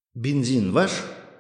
Бензин ваш,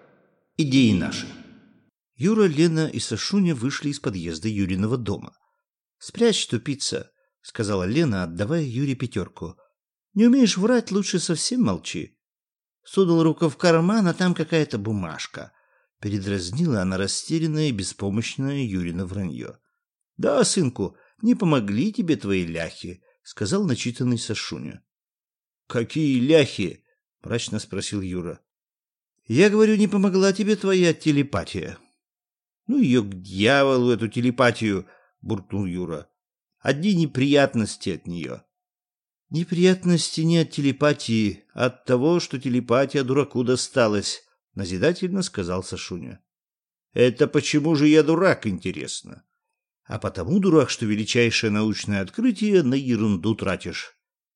идеи наши. Юра, Лена и Сашуня вышли из подъезда Юриного дома. «Спрячь, тупица», — сказала Лена, отдавая Юре 5. «Не умеешь врать, лучше совсем молчи». Сунул руку в карман, а там какая-то бумажка. Передразнила она растерянное и беспомощное Юрино вранье. «Да, сынку, не помогли тебе твои ляхи», — сказал начитанный Сашуня. «Какие ляхи?» — мрачно спросил Юра. «Я говорю, не помогла тебе твоя телепатия». «Ну ее к дьяволу, эту телепатию!» — буркнул Юра. «Одни неприятности от нее». «Неприятности не от телепатии, а от того, что телепатия дураку досталась», — назидательно сказал Сашуня. «Это почему же я дурак, интересно?» «А потому, дурак, что величайшее научное открытие на ерунду тратишь».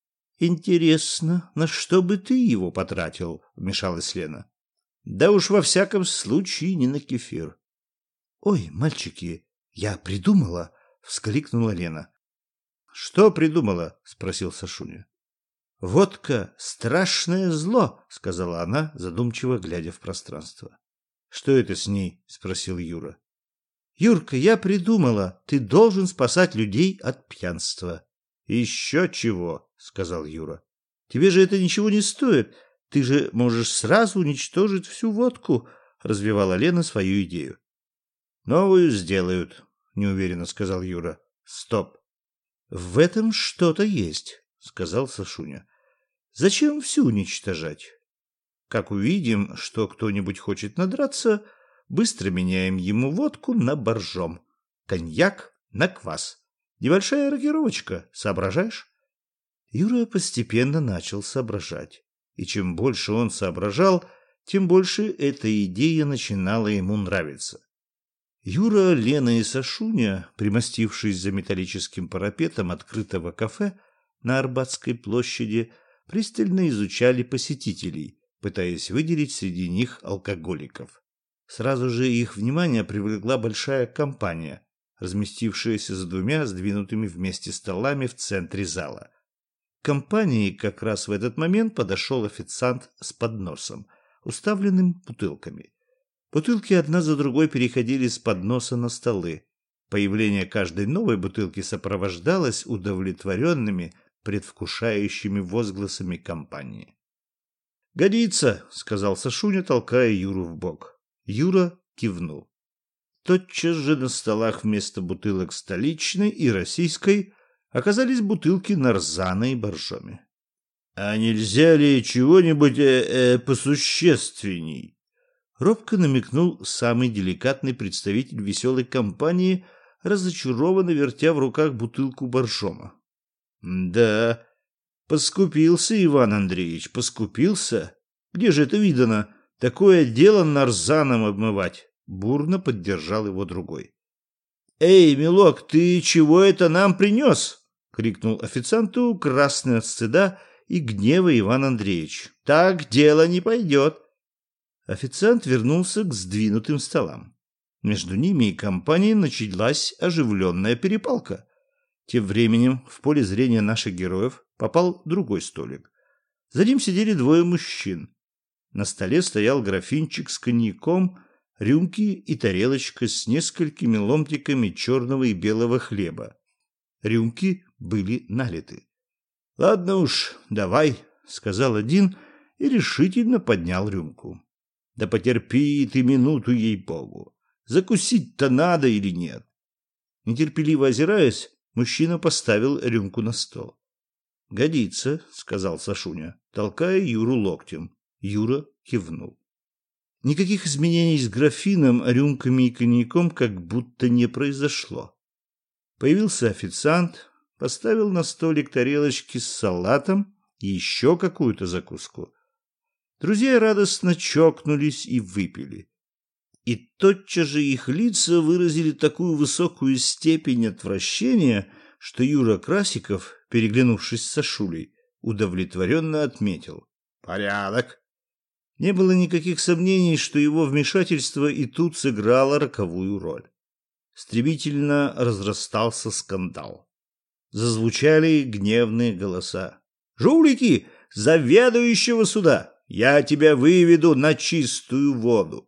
«Интересно, на что бы ты его потратил?» — вмешалась Лена. «Да уж во всяком случае не на кефир». «Ой, мальчики, я придумала!» — вскрикнула Лена. «Что придумала?» — спросил Сашуня. «Водка — страшное зло!» — сказала она, задумчиво глядя в пространство. «Что это с ней?» — спросил Юра. «Юрка, я придумала. Ты должен спасать людей от пьянства». «Еще чего!» — сказал Юра. «Тебе же это ничего не стоит. Ты же можешь сразу уничтожить всю водку», — развивала Лена свою идею. «Новую сделают», — неуверенно сказал Юра. «Стоп». «В этом что-то есть», — сказал Сашуня. «Зачем всю уничтожать? Как увидим, что кто-нибудь хочет надраться, быстро меняем ему водку на боржом, коньяк на квас. Небольшая рокировочка, соображаешь?» Юра постепенно начал соображать. И чем больше он соображал, тем больше эта идея начинала ему нравиться. Юра, Лена и Сашуня, примостившись за металлическим парапетом открытого кафе на Арбатской площади, пристально изучали посетителей, пытаясь выделить среди них алкоголиков. Сразу же их внимание привлекла большая компания, разместившаяся за 2 сдвинутыми вместе столами в центре зала. К компании как раз в этот момент подошел официант с подносом, уставленным бутылками. Бутылки одна за другой переходили с подноса на столы. Появление каждой новой бутылки сопровождалось удовлетворенными, предвкушающими возгласами компании. «Годится», — сказал Сашуня, толкая Юру в бок. Юра кивнул. Тотчас же на столах вместо бутылок столичной и российской оказались бутылки нарзана и боржоми. «А нельзя ли чего-нибудь посущественней?» Робко намекнул самый деликатный представитель веселой компании, разочарованно вертя в руках бутылку боржома. «Да, поскупился Иван Андреевич, поскупился. Где же это видано? Такое дело нарзаном обмывать!» Бурно поддержал его другой. «Эй, милок, ты чего это нам принес?» — крикнул официанту, красный от стыда и гнева Иван Андреевич. «Так дело не пойдет». Официант вернулся к сдвинутым столам. Между ними и компанией началась оживленная перепалка. Тем временем в поле зрения наших героев попал другой столик. За ним сидели 2 мужчин. На столе стоял графинчик с коньяком, рюмки и тарелочка с несколькими ломтиками черного и белого хлеба. Рюмки были налиты. «Ладно уж, давай», — сказал один и решительно поднял рюмку. «Да потерпи ты минуту, ей-богу. Закусить-то надо или нет?» Нетерпеливо озираясь, мужчина поставил рюмку на стол. «Годится», — сказал Сашуня, толкая Юру локтем. Юра кивнул. Никаких изменений с графином, рюмками и коньяком как будто не произошло. Появился официант, поставил на столик тарелочки с салатом и еще какую-то закуску. Друзья радостно чокнулись и выпили. И тотчас же их лица выразили такую высокую степень отвращения, что Юра Красиков, переглянувшись с Сашулей, удовлетворенно отметил: «Порядок». Не было никаких сомнений, что его вмешательство и тут сыграло роковую роль. Стремительно разрастался скандал. Зазвучали гневные голоса. «Жулики! Заведующего сюда! Я тебя выведу на чистую воду.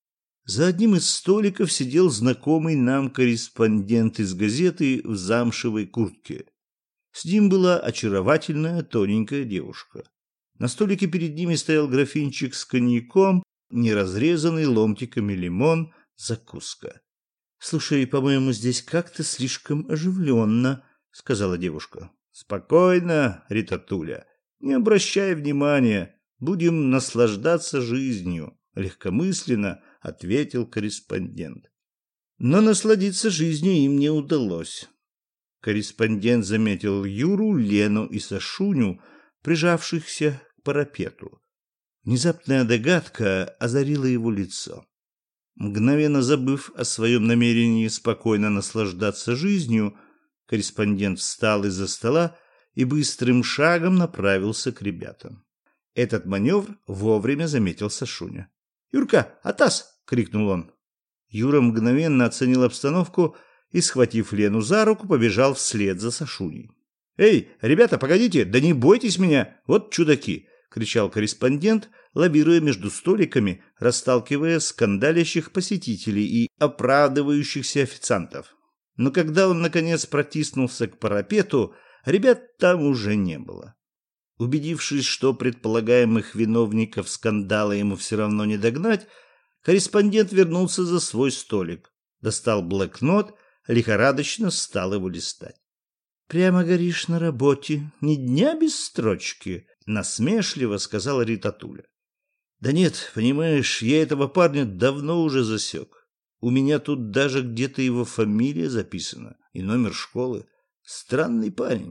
За одним из столиков сидел знакомый нам корреспондент из газеты в замшевой куртке. С ним была очаровательная тоненькая девушка. На столике перед ними стоял графинчик с коньяком, неразрезанный ломтиками лимон, закуска. «Слушай, по-моему, здесь как-то слишком оживленно», — сказала девушка. «Спокойно, Ритатуля, не обращай внимания, будем наслаждаться жизнью», — легкомысленно ответил корреспондент. Но насладиться жизнью им не удалось. Корреспондент заметил Юру, Лену и Сашуню, прижавшихся к парапету. Внезапная догадка озарила его лицо. Мгновенно забыв о своем намерении спокойно наслаждаться жизнью, корреспондент встал из-за стола и быстрым шагом направился к ребятам. Этот маневр вовремя заметил Сашуня. «Юрка, атас!» — крикнул он. Юра мгновенно оценил обстановку и, схватив Лену за руку, побежал вслед за Сашуней. «Эй, ребята, погодите, да не бойтесь меня, вот чудаки!» — кричал корреспондент, лавируя между столиками, расталкивая скандалящих посетителей и оправдывающихся официантов. Но когда он, наконец, протиснулся к парапету, ребят там уже не было. Убедившись, что предполагаемых виновников скандала ему все равно не догнать, корреспондент вернулся за свой столик, достал блокнот, лихорадочно стал его листать. «Прямо горишь на работе, ни дня без строчки», — насмешливо сказала Ритатуля. «Да нет, понимаешь, я этого парня давно уже засек. У меня тут даже где-то его фамилия записана и номер школы. Странный парень».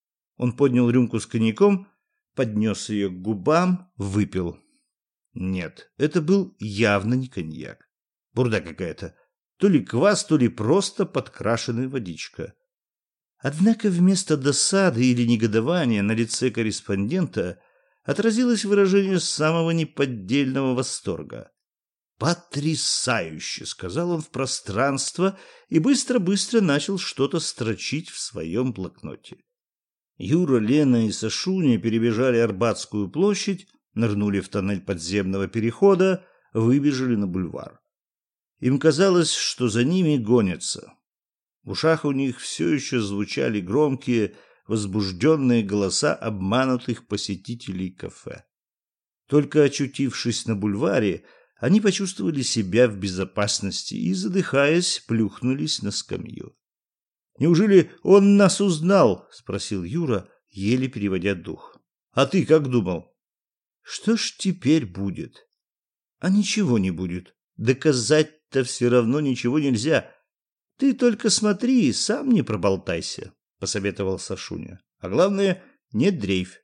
Он поднял рюмку с коньяком, поднес ее к губам, выпил. Нет, это был явно не коньяк. Бурда какая-то. То ли квас, то ли просто подкрашенная водичка. Однако вместо досады или негодования на лице корреспондента отразилось выражение самого неподдельного восторга. «Потрясающе!» — сказал он в пространство и быстро-быстро начал что-то строчить в своем блокноте. Юра, Лена и Сашуня перебежали Арбатскую площадь, нырнули в тоннель подземного перехода, выбежали на бульвар. Им казалось, что за ними гонятся. В ушах у них все еще звучали громкие, возбужденные голоса обманутых посетителей кафе. Только очутившись на бульваре, они почувствовали себя в безопасности и, задыхаясь, плюхнулись на скамью. «Неужели он нас узнал?» — спросил Юра, еле переводя дух. «А ты как думал?» «Что ж теперь будет?» «А ничего не будет. Доказать-то все равно ничего нельзя. Ты только смотри, сам не проболтайся», — посоветовал Сашуня. «А главное, не дрейфь.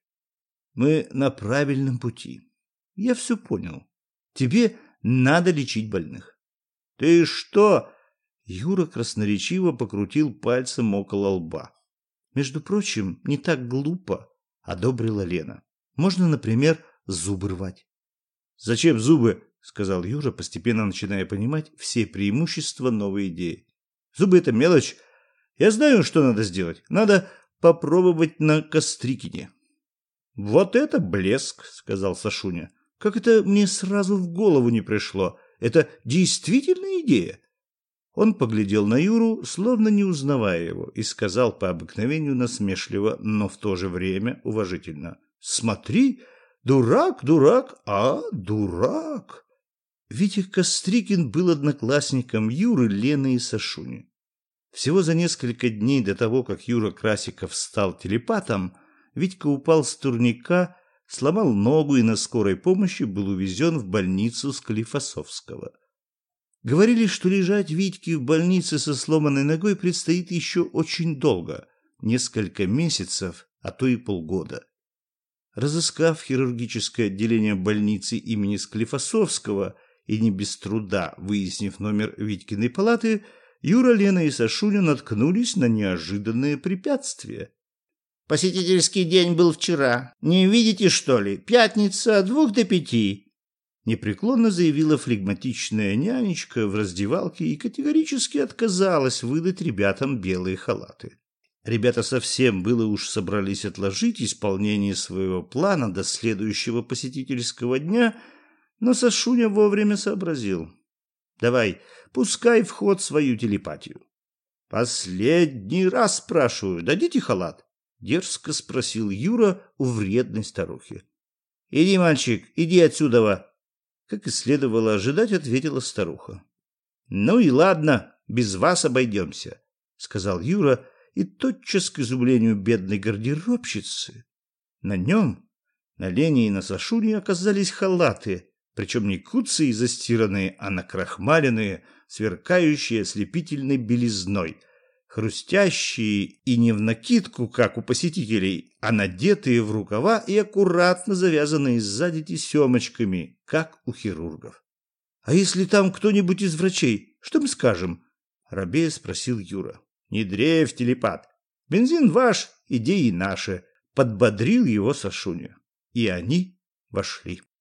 Мы на правильном пути. Я все понял. Тебе надо лечить больных». «Ты что?» — Юра красноречиво покрутил пальцем около лба. «Между прочим, не так глупо», — одобрила Лена. «Можно, например, зубы рвать». «Зачем зубы?» — сказал Юра, постепенно начиная понимать все преимущества новой идеи. «Зубы — это мелочь. Я знаю, что надо сделать. Надо попробовать на Кострикине». «Вот это блеск!» — сказал Сашуня. «Как это мне сразу в голову не пришло? Это действительно идея?» Он поглядел на Юру, словно не узнавая его, и сказал по обыкновению насмешливо, но в то же время уважительно: «Смотри, дурак, дурак, дурак!» Витя Кострикин был одноклассником Юры, Лены и Сашуни. Всего за несколько дней до того, как Юра Красиков стал телепатом, Витька упал с турника, сломал ногу и на скорой помощи был увезен в больницу Склифосовского. Говорили, что лежать Витьке в больнице со сломанной ногой предстоит еще очень долго, несколько месяцев, а то и полгода. Разыскав хирургическое отделение больницы имени Склифосовского и не без труда выяснив номер Витькиной палаты, Юра, Лена и Сашуня наткнулись на неожиданное препятствие. «Посетительский день был вчера. Не видите, что ли? Пятница, 2 до 5. Непреклонно заявила флегматичная нянечка в раздевалке и категорически отказалась выдать ребятам белые халаты. Ребята совсем было уж собрались отложить исполнение своего плана до следующего посетительского дня, но Сашуня вовремя сообразил. Давай, пускай в ход свою телепатию. Последний раз спрашиваю, дадите халат? Дерзко спросил Юра у вредной старухи. Иди, мальчик, иди отсюда. Как и следовало ожидать, ответила старуха. Ну и ладно, без вас обойдемся, сказал Юра, и тотчас к изумлению бедной гардеробщицы на нем, на Лене и на Сашуне оказались халаты, причем не куцые и застиранные, а накрахмаленные, сверкающие ослепительной белизной, хрустящие и не в накидку, как у посетителей, а надетые в рукава и аккуратно завязанные сзади тесемочками, как у хирургов. «А если там кто-нибудь из врачей, что мы скажем?» — робея спросил Юра. «Не дрейфь, телепат. Бензин ваш, идеи наши», — подбодрил его Сашуня. И они вошли.